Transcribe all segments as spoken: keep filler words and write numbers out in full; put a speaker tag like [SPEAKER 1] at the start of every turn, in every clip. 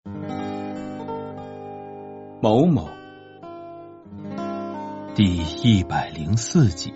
[SPEAKER 1] 某某第一百零四集。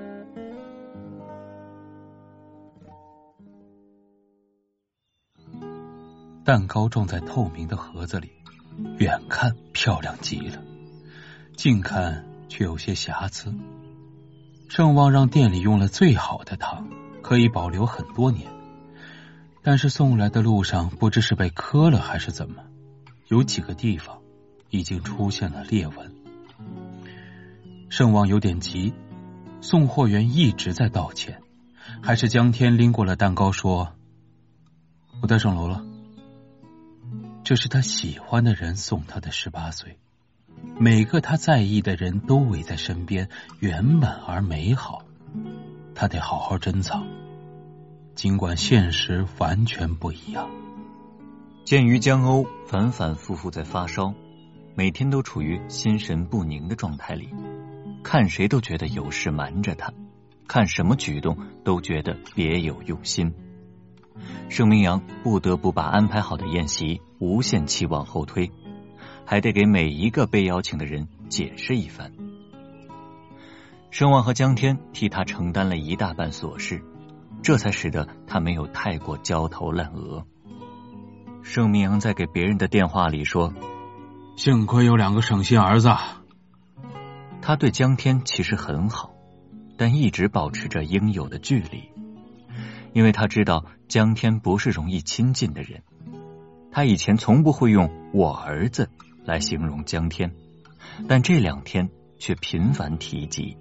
[SPEAKER 1] 蛋糕装在透明的盒子里，远看漂亮极了，近看却有些瑕疵。盛旺让店里用了最好的糖，可以保留很多年，但是送来的路上不知是被磕了还是怎么，有几个地方已经出现了裂纹。盛旺有点急，送货员一直在道歉，还是江天拎过了蛋糕说：“我带上楼了。”这是他喜欢的人送他的十八岁，每个他在意的人都围在身边，圆满而美好，他得好好珍藏，尽管现实完全不一样。
[SPEAKER 2] 鉴于江欧反反复复在发烧，每天都处于心神不宁的状态里，看谁都觉得有事瞒着他，看什么举动都觉得别有用心。盛明阳不得不把安排好的宴席无限期往后推，还得给每一个被邀请的人解释一番。盛旺和江天替他承担了一大半琐事，这才使得他没有太过焦头烂额。盛明阳在给别人的电话里说：“
[SPEAKER 1] 幸亏有两个省心儿子。”
[SPEAKER 2] 他对江天其实很好，但一直保持着应有的距离，因为他知道江天不是容易亲近的人。他以前从不会用我儿子来形容江天，但这两天却频繁提及。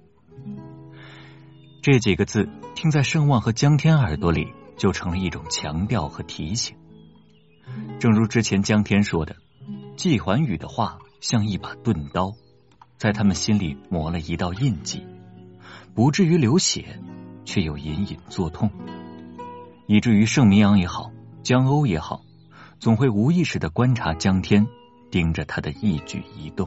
[SPEAKER 2] 这几个字听在盛旺和江天耳朵里就成了一种强调和提醒。正如之前江天说的，季环宇的话像一把钝刀，在他们心里磨了一道印记，不至于流血，却又隐隐作痛，以至于盛明阳也好，江欧也好，总会无意识地观察江天，盯着他的一举一动。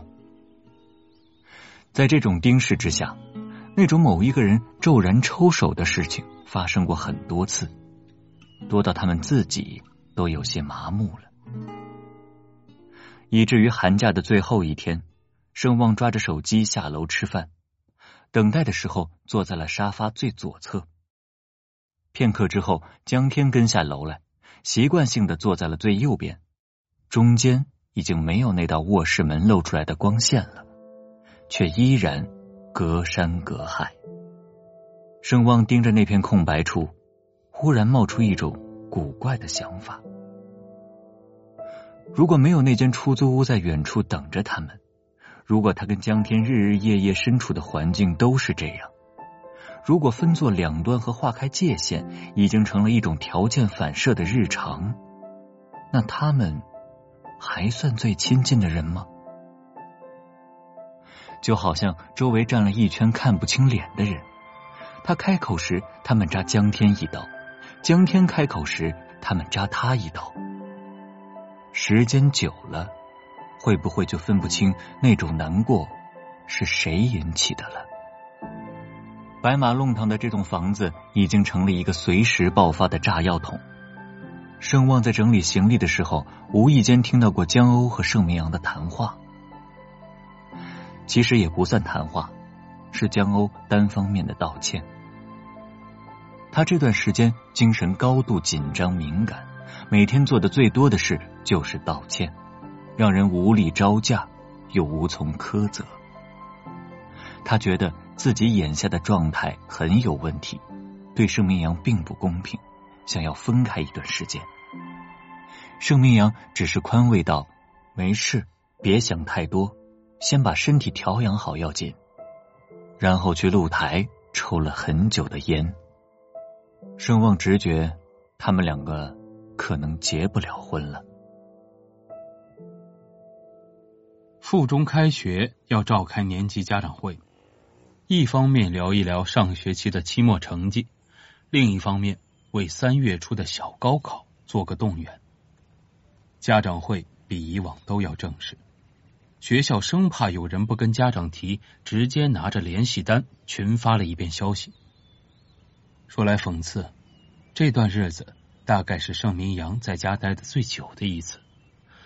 [SPEAKER 2] 在这种盯视之下，那种某一个人骤然抽手的事情发生过很多次，多到他们自己都有些麻木了。以至于寒假的最后一天，盛旺抓着手机下楼吃饭，等待的时候坐在了沙发最左侧。片刻之后，江天跟下楼来，习惯性地坐在了最右边，中间已经没有那道卧室门露出来的光线了，却依然隔山隔海。盛旺盯着那片空白处，忽然冒出一种古怪的想法。如果没有那间出租屋在远处等着他们，如果他跟江天日日夜夜身处的环境都是这样，如果分作两端和划开界限已经成了一种条件反射的日常，那他们还算最亲近的人吗？就好像周围站了一圈看不清脸的人，他开口时他们扎江天一刀，江天开口时他们扎他一刀。时间久了，会不会就分不清那种难过是谁引起的了？白马弄堂的这栋房子已经成了一个随时爆发的炸药桶。盛旺在整理行李的时候，无意间听到过江欧和盛明阳的谈话。其实也不算谈话，是江欧单方面的道歉。他这段时间精神高度紧张敏感，每天做的最多的事就是道歉，让人无力招架，又无从苛责。他觉得自己眼下的状态很有问题，对盛明阳并不公平，想要分开一段时间。盛明阳只是宽慰道：“没事，别想太多，先把身体调养好要紧。”然后去露台抽了很久的烟。盛旺直觉他们两个可能结不了婚了。
[SPEAKER 1] 附中开学要召开年级家长会，一方面聊一聊上学期的期末成绩，另一方面为三月初的小高考做个动员。家长会比以往都要正式，学校生怕有人不跟家长提，直接拿着联系单群发了一遍消息。说来讽刺，这段日子大概是盛明阳在家待的最久的一次，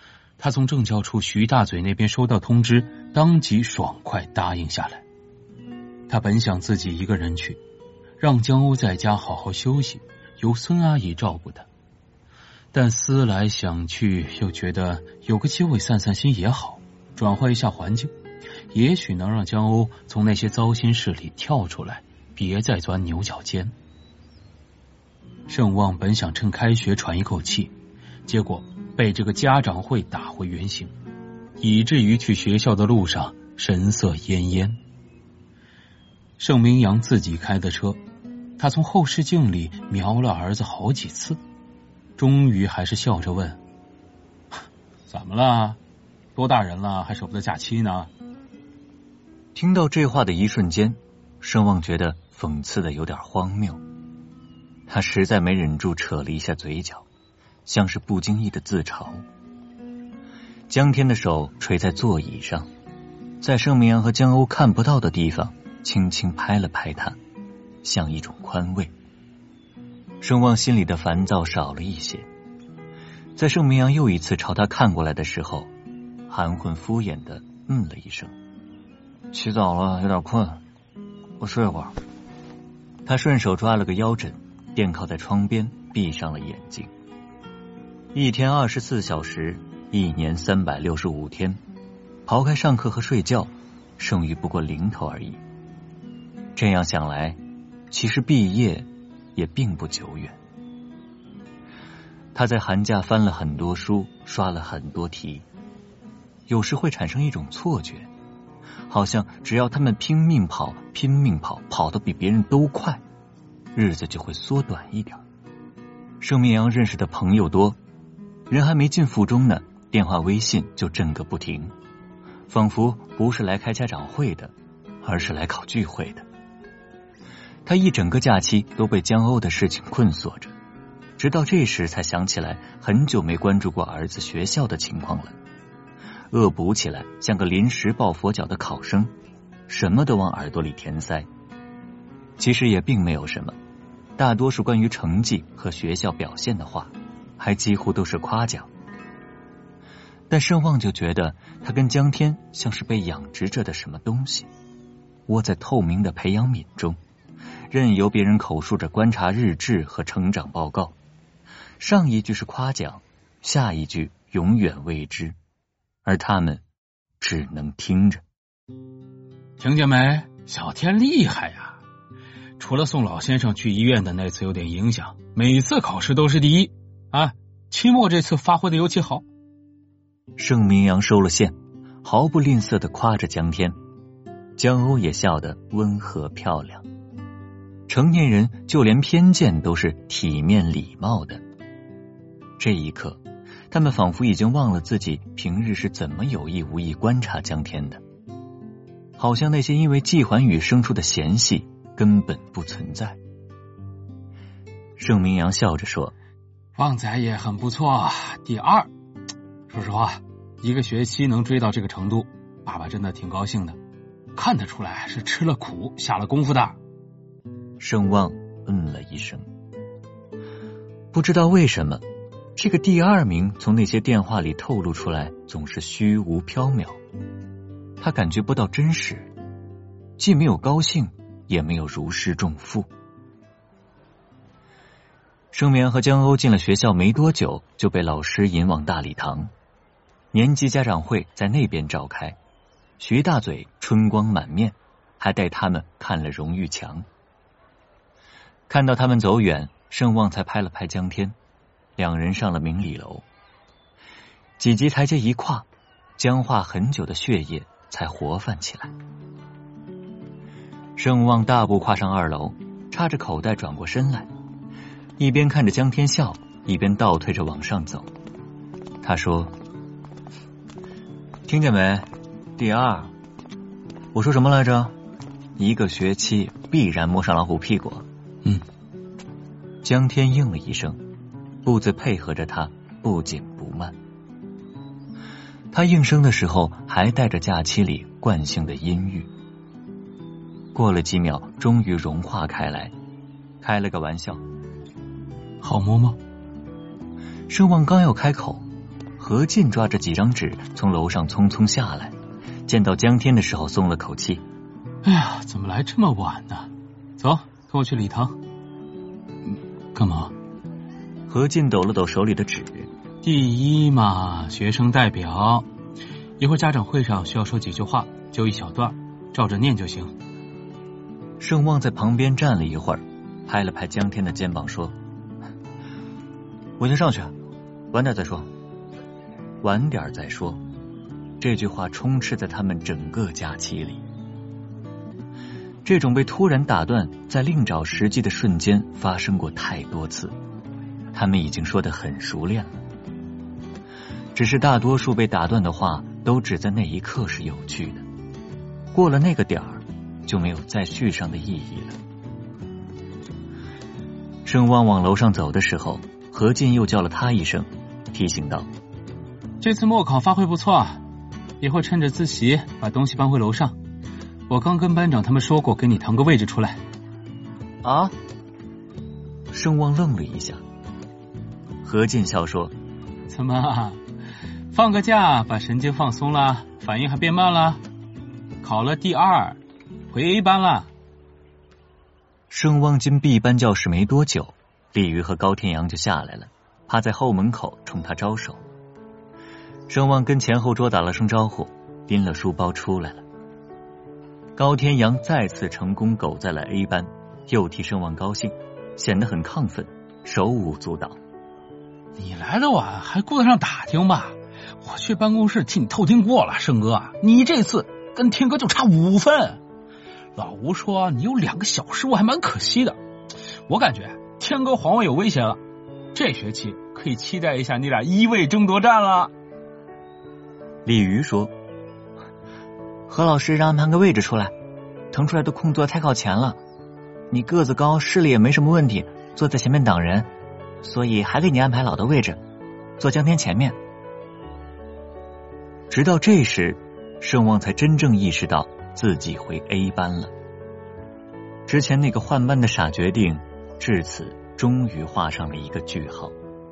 [SPEAKER 1] 他从政教处徐大嘴那边收到通知，当即爽快答应下来。他本想自己一个人去，让江欧在家好好休息，由孙阿姨照顾他。但思来想去，又觉得有个机会散散心也好，转换一下环境，也许能让江欧从那些糟心事里跳出来，别再钻牛角尖。盛旺本想趁开学喘一口气，结果被这个家长会打回原形，以至于去学校的路上神色奄奄。盛明阳自己开的车，他从后视镜里瞄了儿子好几次，终于还是笑着问：怎么了？多大人了还舍不得假期呢？
[SPEAKER 2] 听到这话的一瞬间，盛旺觉得讽刺的有点荒谬，他实在没忍住扯了一下嘴角，像是不经意的自嘲。江天的手垂在座椅上，在盛明阳和江欧看不到的地方轻轻拍了拍他，像一种宽慰。盛旺心里的烦躁少了一些，在盛明阳又一次朝他看过来的时候，含混敷衍的嗯了一声：起早了，有点困，我睡会儿。他顺手抓了个腰枕，垫靠在窗边，闭上了眼睛。一天二十四小时，一年三百六十五天，刨开上课和睡觉，剩余不过零头而已。这样想来，其实毕业也并不久远。他在寒假翻了很多书，刷了很多题，有时会产生一种错觉，好像只要他们拼命跑拼命跑跑得比别人都快，日子就会缩短一点。盛明阳认识的朋友多，人还没进附中呢，电话微信就震个不停，仿佛不是来开家长会的，而是来搞聚会的。他一整个假期都被江欧的事情困锁着，直到这时才想起来很久没关注过儿子学校的情况了。恶补起来像个临时抱佛脚的考生，什么都往耳朵里填塞。其实也并没有什么，大多数关于成绩和学校表现的话，还几乎都是夸奖。但盛旺就觉得他跟江天像是被养殖着的什么东西，窝在透明的培养皿中，任由别人口述着观察日志和成长报告，上一句是夸奖，下一句永远未知，而他们只能听着。
[SPEAKER 1] 听见没？小天厉害呀！除了送老先生去医院的那次有点影响，每次考试都是第一啊！期末这次发挥的尤其好。
[SPEAKER 2] 盛明阳收了线，毫不吝啬地夸着江天，江欧也笑得温和漂亮。成年人就连偏见都是体面礼貌的。这一刻，他们仿佛已经忘了自己平日是怎么有意无意观察江天的，好像那些因为季环宇生出的嫌隙根本不存在。盛明阳笑着说：
[SPEAKER 1] 旺仔也很不错，第二。说实话，一个学期能追到这个程度，爸爸真的挺高兴的，看得出来是吃了苦下了功夫的。
[SPEAKER 2] 盛旺嗯了一声，不知道为什么这个第二名从那些电话里透露出来总是虚无缥缈，他感觉不到真实，既没有高兴也没有如释重负。盛明和江欧进了学校没多久，就被老师引往大礼堂，年级家长会在那边召开，徐大嘴春光满面，还带他们看了荣誉墙。看到他们走远，盛旺才拍了拍江天，两人上了明礼楼。几级台阶一跨，僵化很久的血液才活泛起来。盛旺大步跨上二楼，插着口袋转过身来，一边看着江天笑，一边倒退着往上走。他说：听见没？第二。我说什么来着？一个学期必然摸上老虎屁股。
[SPEAKER 1] 嗯。
[SPEAKER 2] 江天应了一声，步子配合着他，不紧不慢。他应声的时候还带着假期里惯性的阴郁。过了几秒，终于融化开来，开了个玩笑：
[SPEAKER 1] 好摸吗？
[SPEAKER 2] 盛旺刚要开口， 何进抓着几张纸从楼上匆匆下来，见到江天的时候松了口气。
[SPEAKER 1] 哎呀，怎么来这么晚呢？走，跟我去礼堂。嗯，干嘛？
[SPEAKER 2] 何进抖了抖手里的纸。
[SPEAKER 1] 第一嘛，学生代表，一会儿家长会上需要说几句话，就一小段，照着念就行。
[SPEAKER 2] 盛旺在旁边站了一会儿，拍了拍江天的肩膀说：我先上去，晚点再说。晚点再说，这句话充斥在他们整个假期里。这种被突然打断在另找时机的瞬间发生过太多次，他们已经说得很熟练了。只是大多数被打断的话都只在那一刻是有趣的，过了那个点儿就没有再续上的意义了。盛旺往楼上走的时候，何进又叫了他一声，提醒道：
[SPEAKER 1] 这次末考发挥不错啊，一会儿趁着自习把东西搬回楼上，我刚跟班长他们说过给你腾个位置出来。
[SPEAKER 2] 啊？盛旺愣了一下。何进笑说：
[SPEAKER 1] 怎么放个假把神经放松了，反应还变慢了？考了第二，回 A 班了。
[SPEAKER 2] 盛旺进 B 班教室没多久，李鱼和高天阳就下来了，趴在后门口冲他招手。盛旺跟前后桌打了声招呼，拎了书包出来了。高天阳再次成功苟在了 A 班，又替盛旺高兴，显得很亢奋，手舞足蹈。
[SPEAKER 1] 你来的晚还顾得上打听吧？我去办公室替你透听过了，盛哥，你这次跟天哥就差五分。老吴说你有两个小失误还蛮可惜的，我感觉天哥皇位有威胁了，这学期可以期待一下你俩一位争夺战了。
[SPEAKER 2] 李鱼说：何老师让安排个位置出来，腾出来的空座太靠前了，你个子高，视力也没什么问题，坐在前面挡人，所以还给你安排老的位置，坐江天前面。直到这时，盛旺才真正意识到自己回 A 班了。之前那个换班的傻决定，至此终于画上了一个句号。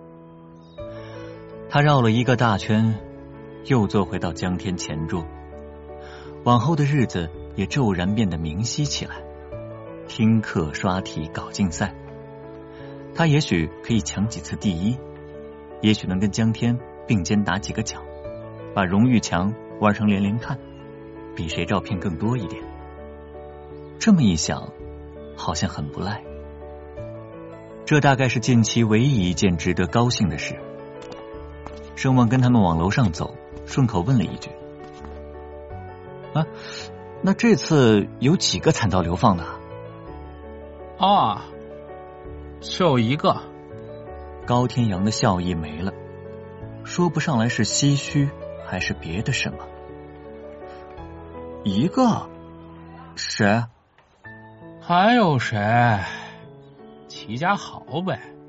[SPEAKER 2] 他绕了一个大圈，又坐回到江天前桌。往后的日子也骤然变得明晰起来，听课、刷题、搞竞赛，他也许可以抢几次第一，也许能跟江天并肩打几个脚，把荣誉墙玩成连连看，比谁照片更多一点。这么一想，好像很不赖。这大概是近期唯一一件值得高兴的事。盛旺跟他们往楼上走，顺口问了一句：啊，那这次有几个惨遭流放的？
[SPEAKER 1] 啊，就一个。
[SPEAKER 2] 高天阳的笑意没了，说不上来是唏嘘还是别的什么。一个？谁？
[SPEAKER 1] 还有谁？齐家豪呗。